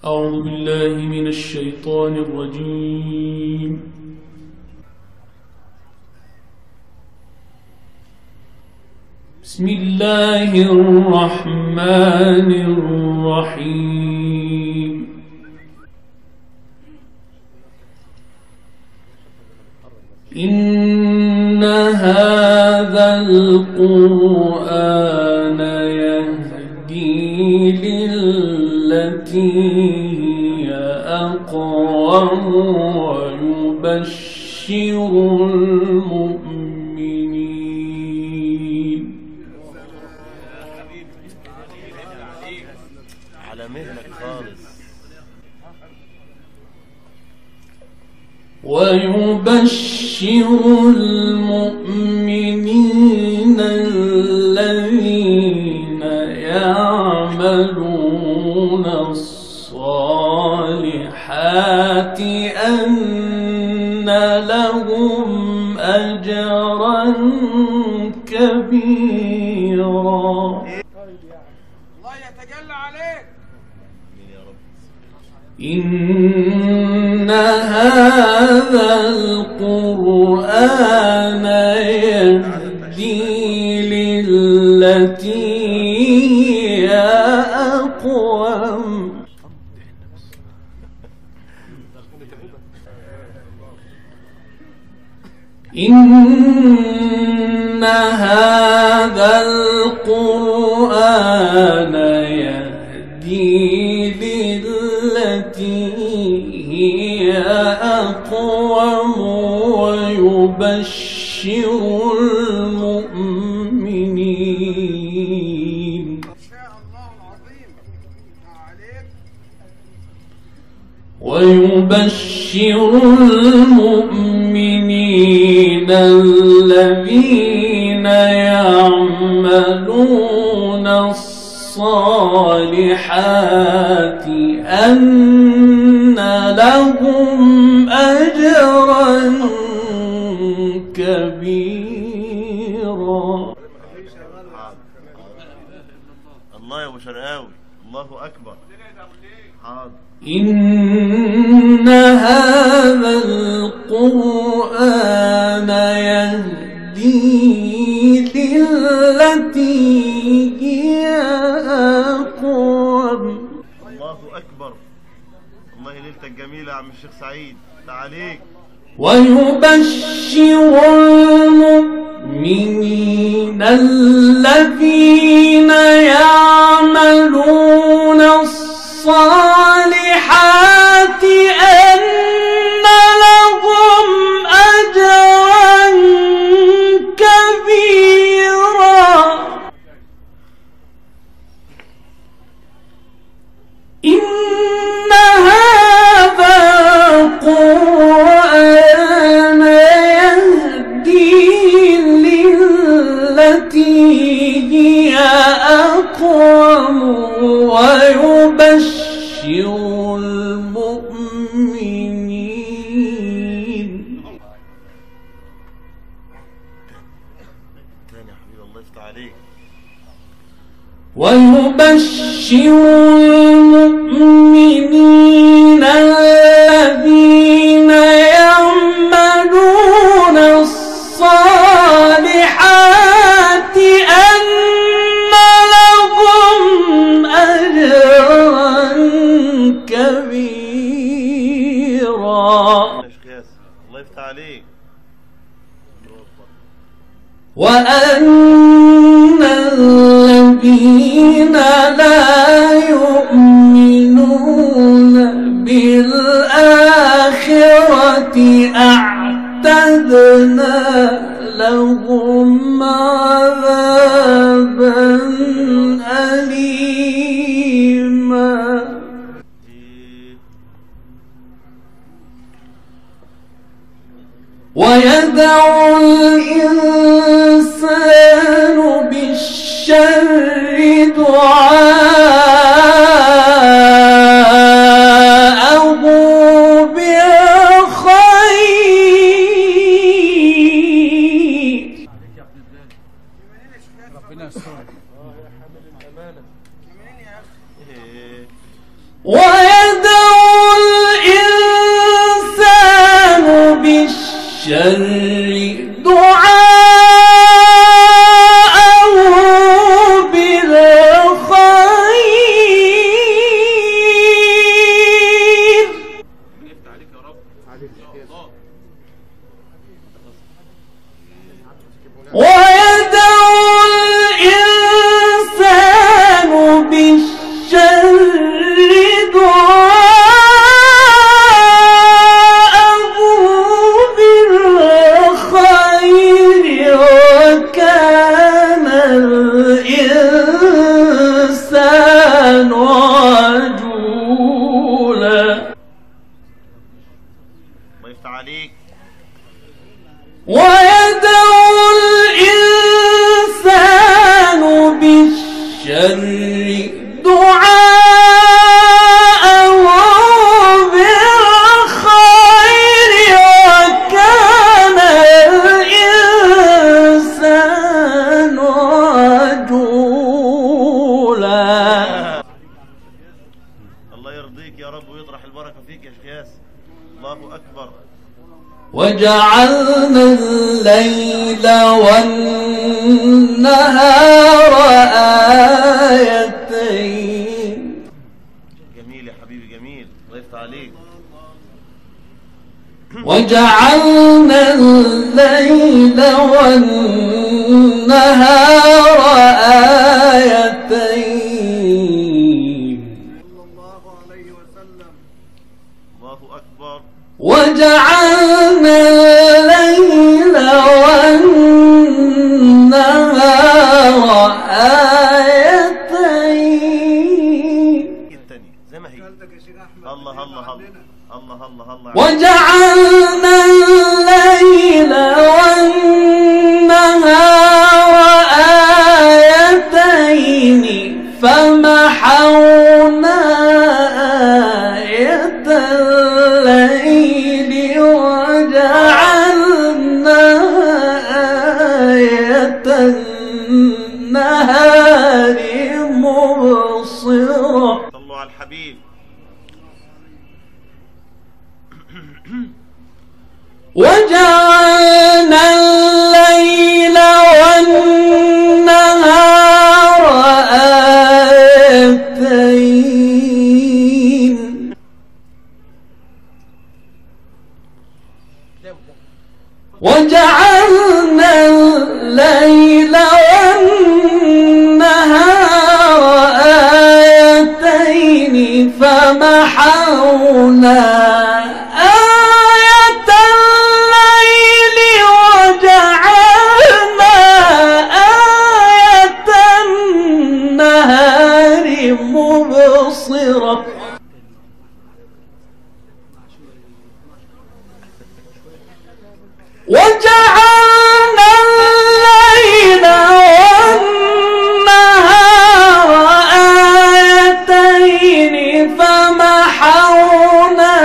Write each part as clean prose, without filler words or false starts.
أعوذ بالله من الشيطان الرجيم. بسم الله الرحمن الرحيم. إن هذا القرآن يهدي للتي هي أقوم ويبشر المؤمنين على مهلك خالص ويبشر المؤمنين الذين يعملون الصالحات أن لهم أجرا كبيرا. الله يتجلى عليك. إن هذا القرآن يهدي للتي هي أقوم. إن هذا القرآن يهدي للتي هي أقوم ويبشر المؤمنين. ويبشر المؤمنين الذين يعملون الصالحات أن لهم أجرا كبيرا. الله يا ابو شرقاوي، الله اكبر. حاضر. إن هذا القرآن يهدي للتي هي أقوم. الله اكبر. الله ليلتك جميله يا عم الشيخ سعيد، تعاليك. ويبشر المؤمنين الذين يعملون الصالحات أن لهم أجرا كبيرا. إن هذا القرآن يهدي للتي هي أقوم ويبشر المؤمنين. تاني يا حبيبي، الله يفتح عليك. ويبشر المؤمنين الذين يعملون الصالحات أن لهم أجرا كبيرا. الله يفتح عليك. وأن الذين لا يؤمنون بالآخرة أعتدنا لهم عذابا أليما. ويدعو الإنسان بالشر دعاءه بالخير. ربنا يستر. ويدعو عجولا الله يفتح عليك. ويدعو الإنسان بالشر دعاءه بالخير وكان الإنسان عجولا. الله يرضيك يا رب ويطرح البركة فيك يا شيخ ياسر. الله أكبر. وجعلنا الليل والنهار آيتين. جميل يا حبيبي جميل. الله يفتح عليك. وجعلنا الليل والنهار آيتين. الله أكبر. وجعلنا الليل والنهار آيتين. التاني زي ما هي. الله الله الله الله الله الله. وجعلنا الليل والنهار آيتين فمحونا آية الليل وجعلنا آية النهار مبصرة. صلوا على الحبيب. وجعلنا الليل والنهار آيتين وجعلنا الليل والنهار آيتين فمحونا آية الليل وجعلنا آية النهار مبصرة. وجعلنا الليل والنهار آيتين فمحونا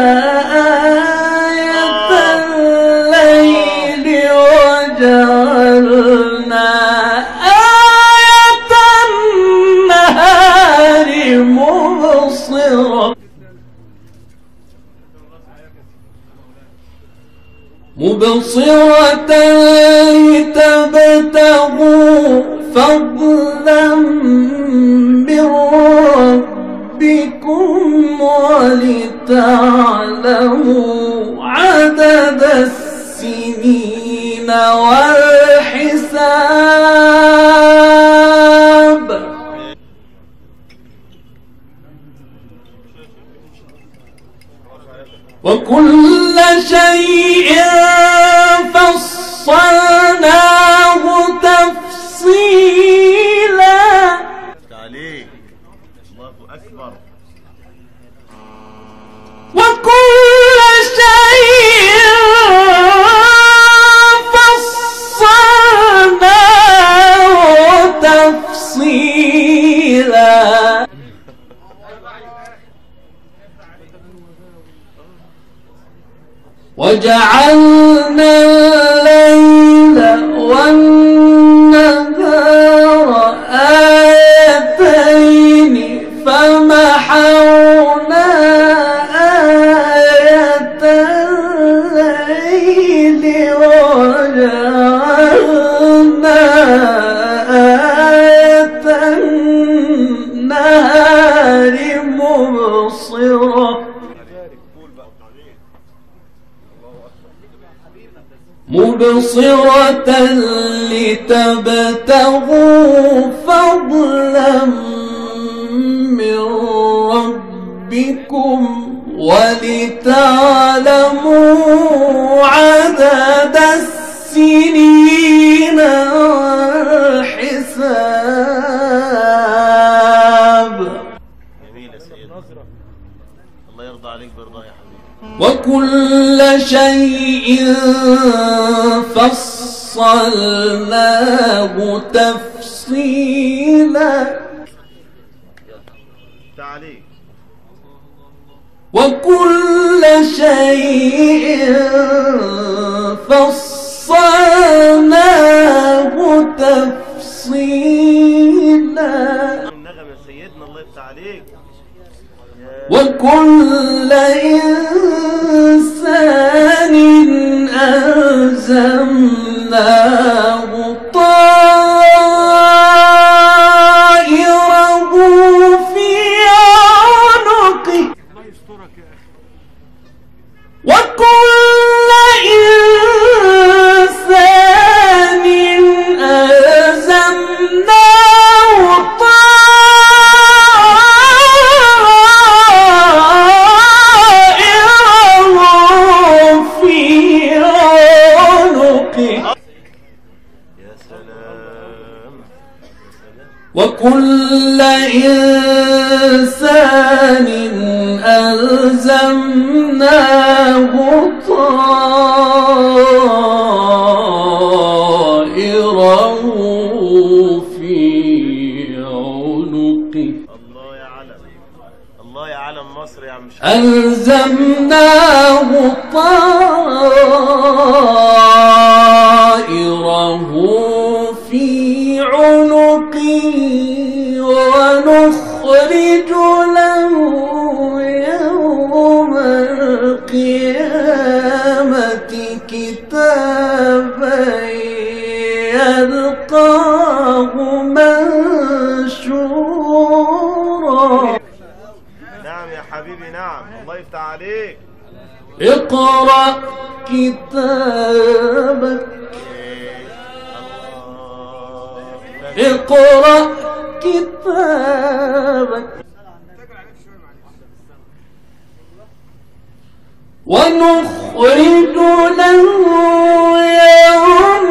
آية الليل وجعلنا آية النهار مبصرة لتبتغوا فضلا من ربكم ولتعلموا عدد السنين والحساب. وكل شيء فصلناه تفصيلا. عليك. الله أكبر. وكل شيء فصلناه تفصيلا. وجعلنا الليل والنهار آيتين فمحونا آية الليل وجعلنا آية النهار مبصرة لتبتغوا فضلا من ربكم ولتعلموا عدد السنين والحساب. الله يرضى عليك برضاه يا حبيبي. وكل شيء فصلناه تفصيلا. تعالي. وكل شيء فصلناه تفصيلا. النغم يا سيدنا الله يفتح عليك. وكل إنسان ألزمناه طائره في عنقه. وكل إنسان ألزمناه طائره في عنقه. يا سلام. وكل إنسان ألزمناه طائره في عنقه. الله يا علم. الله يا علم مصر يا عم شيخ. ألزمناه طائره في عنقه ونخرج له يوم القيامة كتابا يلقاه منشورا. نعم يا حبيبي نعم. الله يفتح عليك. اقرأ كتابك. اقرأ كتابك. ونخرج له يوم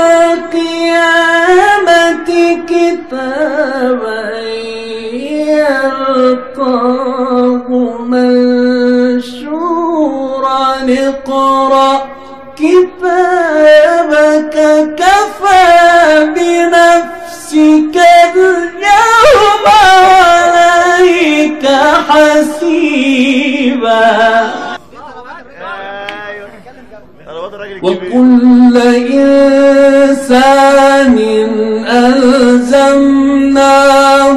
القيامة كتابا يلقاه منشورا. اقرأ كتابك كفى بنفسك اليوم عليك حسيبا. وكل إنسان ألزمناه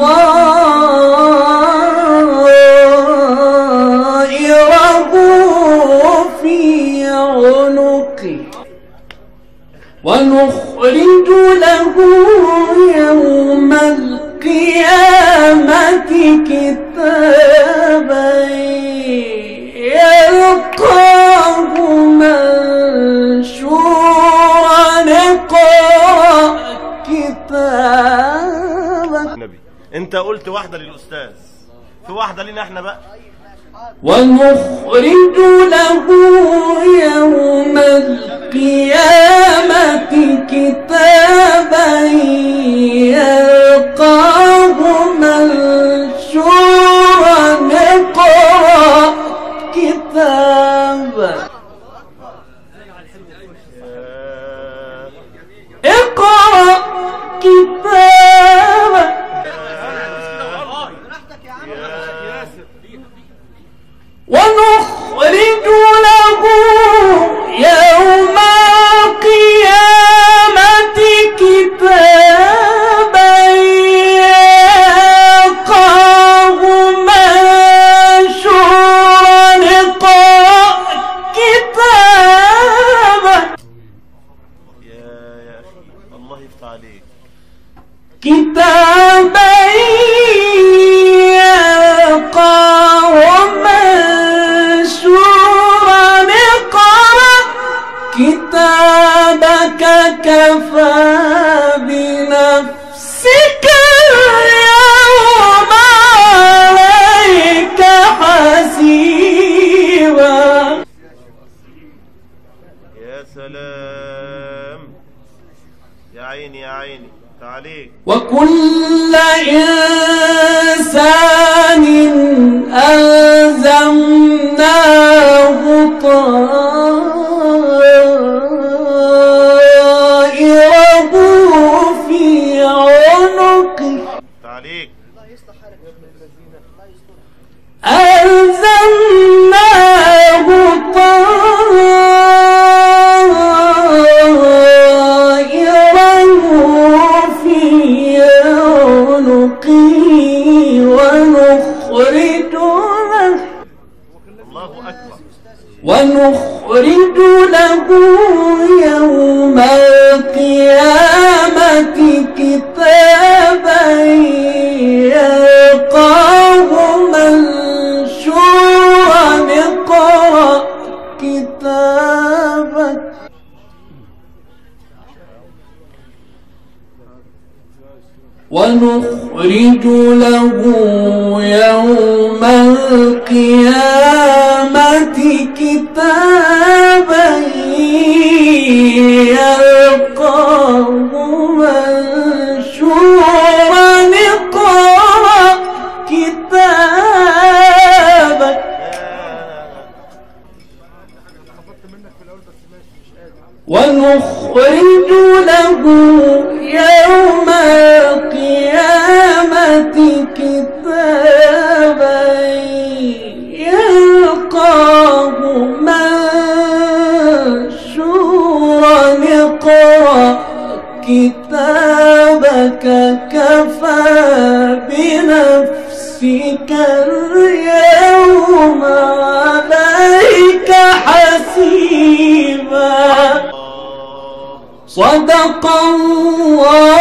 طائره في عنقه ونخرج له يوم القيامة كتابا يلقاه منشورا. اقرأ كتابك. النبي انت قلت واحدة للأستاذ، في واحدة لنا احنا بقى. ونخرج له يوم القيامة كتابا يلقاه منشورا. اقرأ كتابك. اقرأ كتابك. ونخرج له يوم القيامة كتابا يلقاه منشورا. اقرأ كتابك. يا أخي الله يفتح عليك. كتابا يلقاه منشورا. اقرأ كتابك كفى بنفسك اليوم عليك حسيبا. يا سلام. يا عيني يا عيني. تعالي. وكل إنسان ألزمناه طائره في عنقه ونخرج له يوم القيامة كتابا يلقاه منشورا اقرأ كتابك ونخرج له يوم القيامة كتابا يلقاه منشورا اقرأ كتابك ونخرج له يوم القيامة كتابا يلقاه منشورا اقرأ كتابك كفى بنفسك اليوم عليك حسيبا صدق الله